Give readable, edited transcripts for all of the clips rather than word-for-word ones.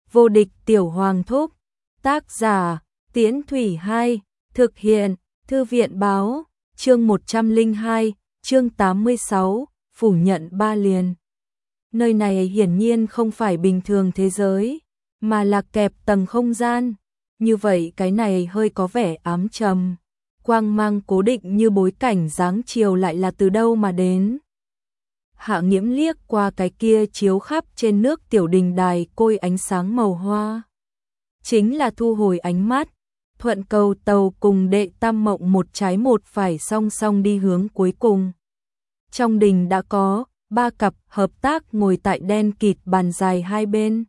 Vô địch tiểu hoàng thúc. Tác giả, Tiễn Thủy 2, thực hiện, Thư viện báo, chương 102, chương 86, phủ nhận ba liền. Nơi này hiển nhiên không phải bình thường thế giới, mà là kẹp tầng không gian. Như vậy cái này hơi có vẻ ám trầm. Quang mang cố định như bối cảnh dáng chiều lại là từ đâu mà đến. Hạ Nghiễm liếc qua cái kia chiếu khắp trên nước tiểu đình đài côi ánh sáng màu hoa. Chính là thu hồi ánh mắt, thuận cầu tàu cùng Đệ Tam Mộng một trái một phải song song đi hướng cuối cùng. Trong đình đã có 3 cặp hợp tác ngồi tại đen kịt bàn dài hai bên.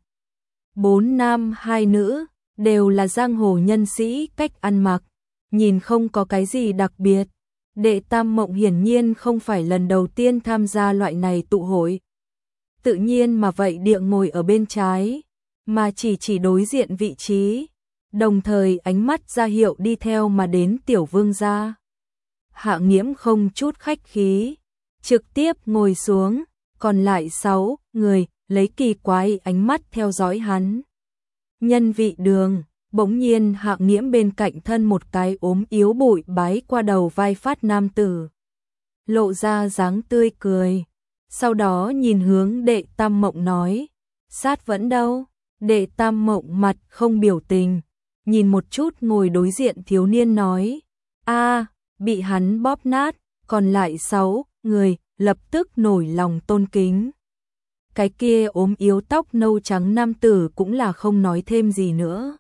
4 nam 2 nữ, đều là giang hồ nhân sĩ, cách ăn mặc nhìn không có cái gì đặc biệt. Đệ Tam Mộng hiển nhiên không phải lần đầu tiên tham gia loại này tụ hội. Tự nhiên mà vậy địa ngồi ở bên trái, mà chỉ đối diện vị trí, đồng thời ánh mắt ra hiệu đi theo mà đến tiểu vương gia. Hạ Nghiễm không chút khách khí, trực tiếp ngồi xuống, còn lại 6 người lấy kỳ quái ánh mắt theo dõi hắn. Nhân vị đường, bỗng nhiên Hạ Nghiễm bên cạnh thân một cái ốm yếu bụi bái qua đầu vai phát nam tử. Lộ ra dáng tươi cười, sau đó nhìn hướng Đệ Tam Mộng nói, sát vẫn đâu? Đệ Tam Mộng mặt không biểu tình, nhìn một chút ngồi đối diện thiếu niên nói, bị hắn bóp nát. Còn lại 6 người lập tức nổi lòng tôn kính. Cái kia ốm yếu tóc nâu trắng nam tử cũng là không nói thêm gì nữa.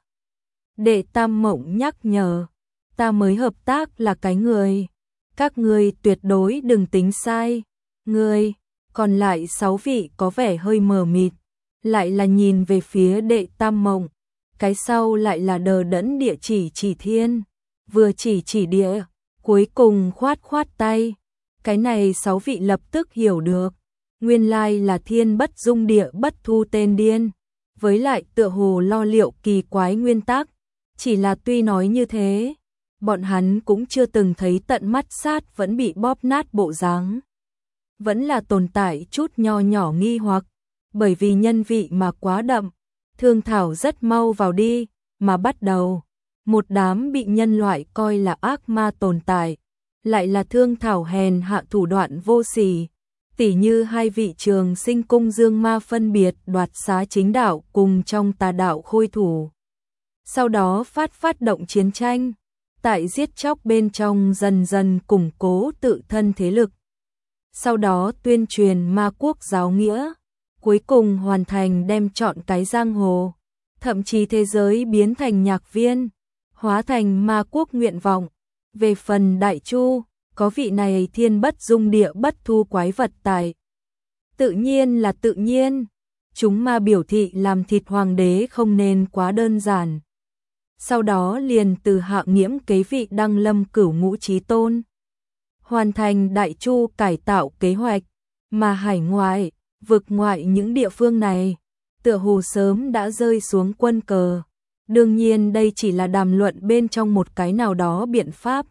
Đệ Tam Mộng nhắc nhở, ta mới hợp tác là cái người, các ngươi tuyệt đối đừng tính sai. Ngươi, còn lại 6 vị có vẻ hơi mờ mịt, lại là nhìn về phía Đệ Tam Mộng, cái sau lại là đờ đẫn địa chỉ thiên, vừa chỉ địa, cuối cùng khoát tay. Cái này 6 vị lập tức hiểu được, nguyên lai là thiên bất dung địa bất thu tên điên, với lại tựa hồ lo liệu kỳ quái nguyên tắc. Chỉ là tuy nói như thế, bọn hắn cũng chưa từng thấy tận mắt sát vẫn bị bóp nát bộ dáng. Vẫn là tồn tại chút nho nhỏ nghi hoặc, bởi vì nhân vị mà quá đậm, thương thảo rất mau vào đi, mà bắt đầu. Một đám bị nhân loại coi là ác ma tồn tại, lại là thương thảo hèn hạ thủ đoạn vô sỉ, tỉ như 2 vị Trường Sinh cung dương ma phân biệt đoạt xá chính đạo cùng trong tà đạo khôi thủ. Sau đó phát động chiến tranh, tại giết chóc bên trong dần dần củng cố tự thân thế lực. Sau đó tuyên truyền ma quốc giáo nghĩa, cuối cùng hoàn thành đem chọn cái giang hồ, thậm chí thế giới biến thành nhạc viên, hóa thành ma quốc nguyện vọng. Về phần Đại Chu, có vị này thiên bất dung địa bất thu quái vật tài. Tự nhiên là tự nhiên, chúng ma biểu thị làm thịt hoàng đế không nên quá đơn giản. Sau đó liền từ Hạ Nghiễm kế vị đăng lâm cửu ngũ chí tôn, hoàn thành Đại Chu cải tạo kế hoạch, mà hải ngoại, vực ngoại những địa phương này, tựa hồ sớm đã rơi xuống quân cờ. Đương nhiên đây chỉ là đàm luận bên trong một cái nào đó biện pháp.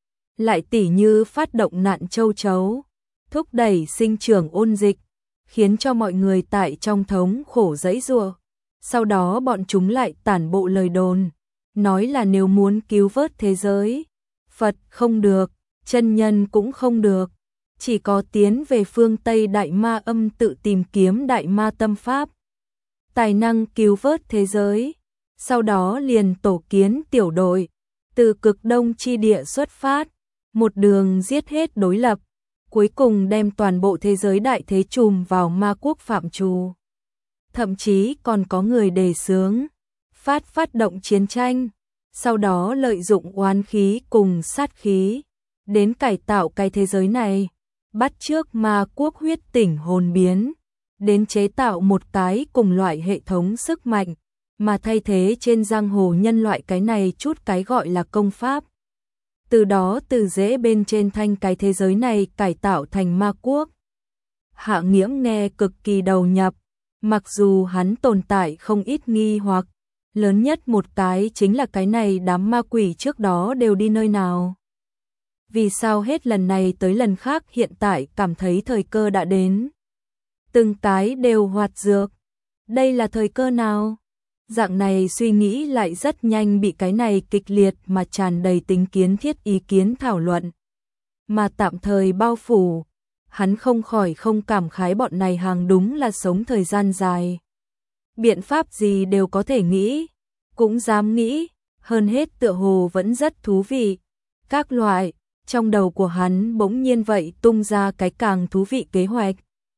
Lại tỉ như phát động nạn châu chấu, thúc đẩy sinh trưởng ôn dịch, khiến cho mọi người tại trong thống khổ giãy giụa. Sau đó bọn chúng lại tản bộ lời đồn, nói là nếu muốn cứu vớt thế giới, Phật không được, chân nhân cũng không được, chỉ có tiến về phương Tây đại ma âm tự tìm kiếm đại ma tâm pháp, tài năng cứu vớt thế giới. Sau đó liền tổ kiến tiểu đội, từ cực đông chi địa xuất phát, một đường giết hết đối lập, cuối cùng đem toàn bộ thế giới đại thế trùm vào ma quốc phạm trù. Thậm chí còn có người đề xướng phát động chiến tranh, sau đó lợi dụng oán khí cùng sát khí đến cải tạo cái thế giới này, bắt chước ma quốc huyết tỉnh hồn biến, đến chế tạo một cái cùng loại hệ thống sức mạnh, mà thay thế trên giang hồ nhân loại cái này chút cái gọi là công pháp. Từ đó từ dễ bên trên thanh cái thế giới này cải tạo thành ma quốc. Hạ Nghiễm nghe cực kỳ đầu nhập, mặc dù hắn tồn tại không ít nghi hoặc, lớn nhất một cái chính là cái này đám ma quỷ trước đó đều đi nơi nào. Vì sao hết lần này tới lần khác hiện tại cảm thấy thời cơ đã đến. Từng cái đều hoạt dược. Đây là thời cơ nào? Dạng này suy nghĩ lại rất nhanh bị cái này kịch liệt mà tràn đầy tính kiến thiết ý kiến thảo luận mà tạm thời bao phủ. Hắn không khỏi không cảm khái bọn này hàng đúng là sống thời gian dài. Biện pháp gì đều có thể nghĩ, cũng dám nghĩ, hơn hết tựa hồ vẫn rất thú vị. Các loại, trong đầu của hắn bỗng nhiên vậy tung ra cái càng thú vị kế hoạch.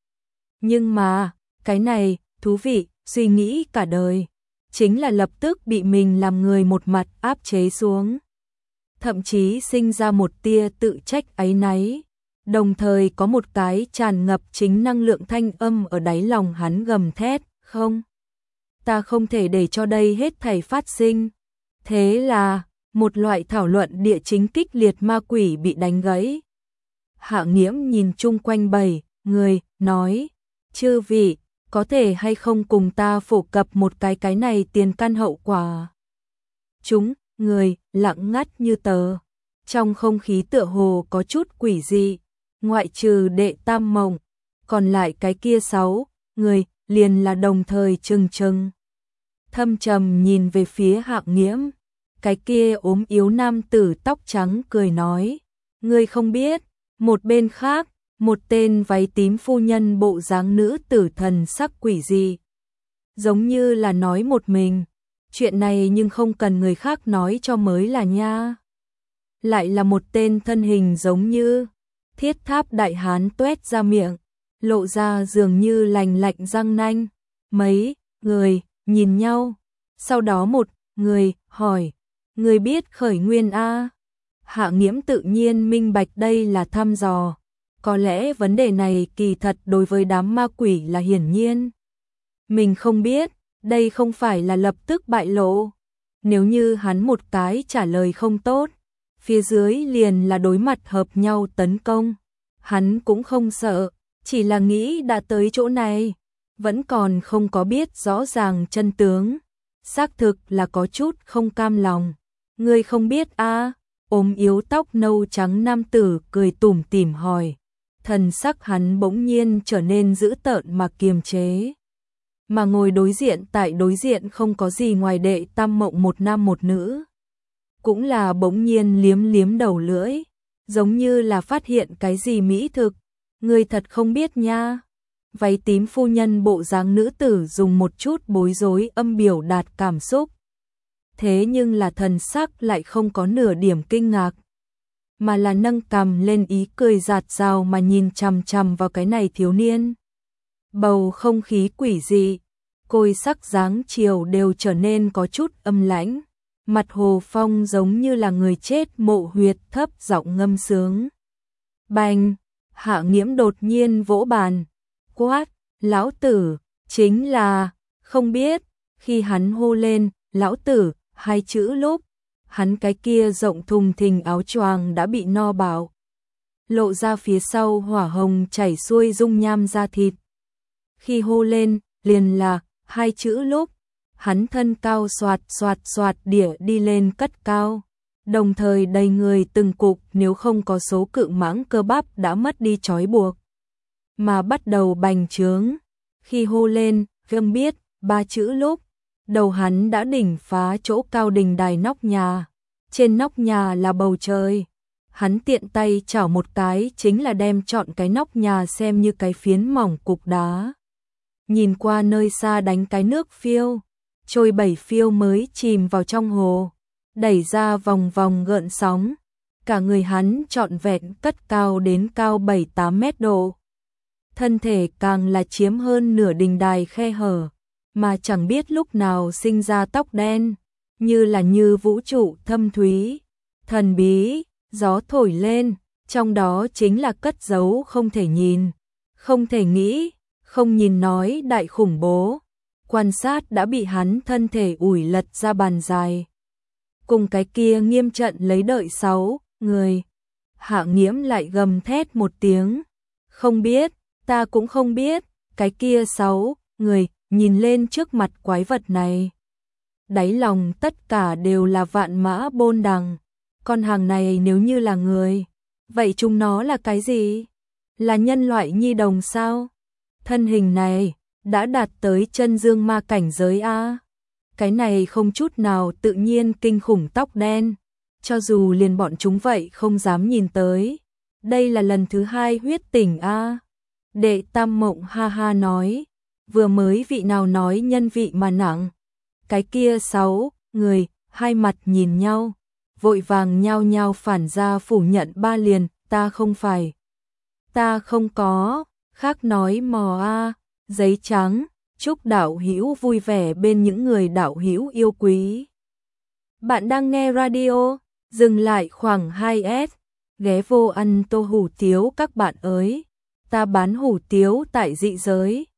Nhưng mà, cái này, thú vị, suy nghĩ cả đời, chính là lập tức bị mình làm người một mặt áp chế xuống. Thậm chí sinh ra một tia tự trách áy náy, đồng thời có một cái tràn ngập chính năng lượng thanh âm ở đáy lòng hắn gầm thét, không, ta không thể để cho đây hết thảy phát sinh. Thế là, một loại thảo luận địa chính kích liệt ma quỷ bị đánh gãy. Hạ Nghiễm nhìn chung quanh bảy người, nói, chư vị, có thể hay không cùng ta phổ cập một cái này tiền căn hậu quả. Chúng, người, lặng ngắt như tờ. Trong không khí tựa hồ có chút quỷ dị, ngoại trừ Đệ Tam Mộng, còn lại cái kia 6 người, liền là đồng thời trừng trừng. Thâm trầm nhìn về phía Hạ Nghiễm, cái kia ốm yếu nam tử tóc trắng cười nói, ngươi không biết. Một bên khác, một tên váy tím phu nhân bộ dáng nữ tử thần sắc quỷ dị, giống như là nói một mình, chuyện này nhưng không cần người khác nói cho mới là nha. Lại là một tên thân hình giống như thiết tháp đại hán tuét ra miệng, lộ ra dường như lành lạnh răng nanh. Mấy người nhìn nhau, sau đó một người hỏi, người biết khởi nguyên a? Hạ Nghiễm tự nhiên minh bạch đây là thăm dò, có lẽ vấn đề này kỳ thật đối với đám ma quỷ là hiển nhiên. Mình không biết, đây không phải là lập tức bại lộ. Nếu như hắn một cái trả lời không tốt, phía dưới liền là đối mặt hợp nhau tấn công. Hắn cũng không sợ, chỉ là nghĩ đã tới chỗ này, vẫn còn không có biết rõ ràng chân tướng. Xác thực là có chút không cam lòng. Ngươi không biết a? Ốm yếu tóc nâu trắng nam tử cười tủm tỉm hỏi. Thần sắc hắn bỗng nhiên trở nên dữ tợn mà kiềm chế. Mà ngồi đối diện tại đối diện không có gì ngoài Đệ Tam Mộng một nam một nữ. Cũng là bỗng nhiên liếm liếm đầu lưỡi, giống như là phát hiện cái gì mỹ thực. Ngươi thật không biết nha. Váy tím phu nhân bộ dáng nữ tử dùng một chút bối rối âm biểu đạt cảm xúc. Thế nhưng là thần sắc lại không có nửa điểm kinh ngạc, mà là nâng cằm lên ý cười giạt rào mà nhìn chằm chằm vào cái này thiếu niên. Bầu không khí quỷ dị, côi sắc dáng chiều đều trở nên có chút âm lãnh. Mặt Hồ Phong giống như là người chết mộ huyệt thấp giọng ngâm sướng. Bành, Hạ Nghiễm đột nhiên vỗ bàn, quát, lão tử, chính là, không biết. Khi hắn hô lên, lão tử, hai chữ lúc, hắn cái kia rộng thùng thình áo choàng đã bị no bạo, lộ ra phía sau hỏa hồng chảy xuôi dung nham da thịt. Khi hô lên, liền là hai chữ lúc, hắn thân cao xoạt xoạt xoạt đĩa đi lên cất cao, đồng thời đầy người từng cục nếu không có số cự mãng cơ bắp đã mất đi trói buộc, mà bắt đầu bành trướng. Khi hô lên, gâm biết, ba chữ lúc, đầu hắn đã đỉnh phá chỗ cao đình đài nóc nhà, trên nóc nhà là bầu trời. Hắn tiện tay chảo một cái chính là đem trọn cái nóc nhà xem như cái phiến mỏng cục đá. Nhìn qua nơi xa đánh cái nước phiêu, trôi 7 phiêu mới chìm vào trong hồ, đẩy ra vòng vòng gợn sóng. Cả người hắn trọn vẹn cất cao đến cao 7-8 mét độ. Thân thể càng là chiếm hơn nửa đình đài khe hở, mà chẳng biết lúc nào sinh ra tóc đen, như là như vũ trụ thâm thúy, thần bí, gió thổi lên, trong đó chính là cất giấu không thể nhìn, không thể nghĩ, không nhìn nói đại khủng bố. Quan sát đã bị hắn thân thể ủi lật ra bàn dài. Cùng cái kia nghiêm trận lấy đợi 6 người. Hạ Nghiễm lại gầm thét một tiếng. Không biết, ta cũng không biết. Cái kia 6 người nhìn lên trước mặt quái vật này, đáy lòng tất cả đều là vạn mã bôn đằng. Con hàng này nếu như là người, vậy chúng nó là cái gì? Là nhân loại nhi đồng sao? Thân hình này đã đạt tới chân dương ma cảnh giới a. cái này không chút nào tự nhiên kinh khủng tóc đen, cho dù liền bọn chúng vậy không dám nhìn tới. Đây là lần thứ 2 huyết tỉnh a. Đệ Tam Mộng ha ha nói, vừa mới vị nào nói nhân vị mà nặng. Cái kia 6 người, hai mặt nhìn nhau, vội vàng nhao nhao phản ra phủ nhận 3 liền, ta không phải. Ta không có, khác nói mò a, giấy trắng, chúc đạo hữu vui vẻ bên những người đạo hữu yêu quý. Bạn đang nghe radio, dừng lại khoảng 2S, ghé vô ăn tô hủ tiếu các bạn ơi. Ta bán hủ tiếu tại dị giới.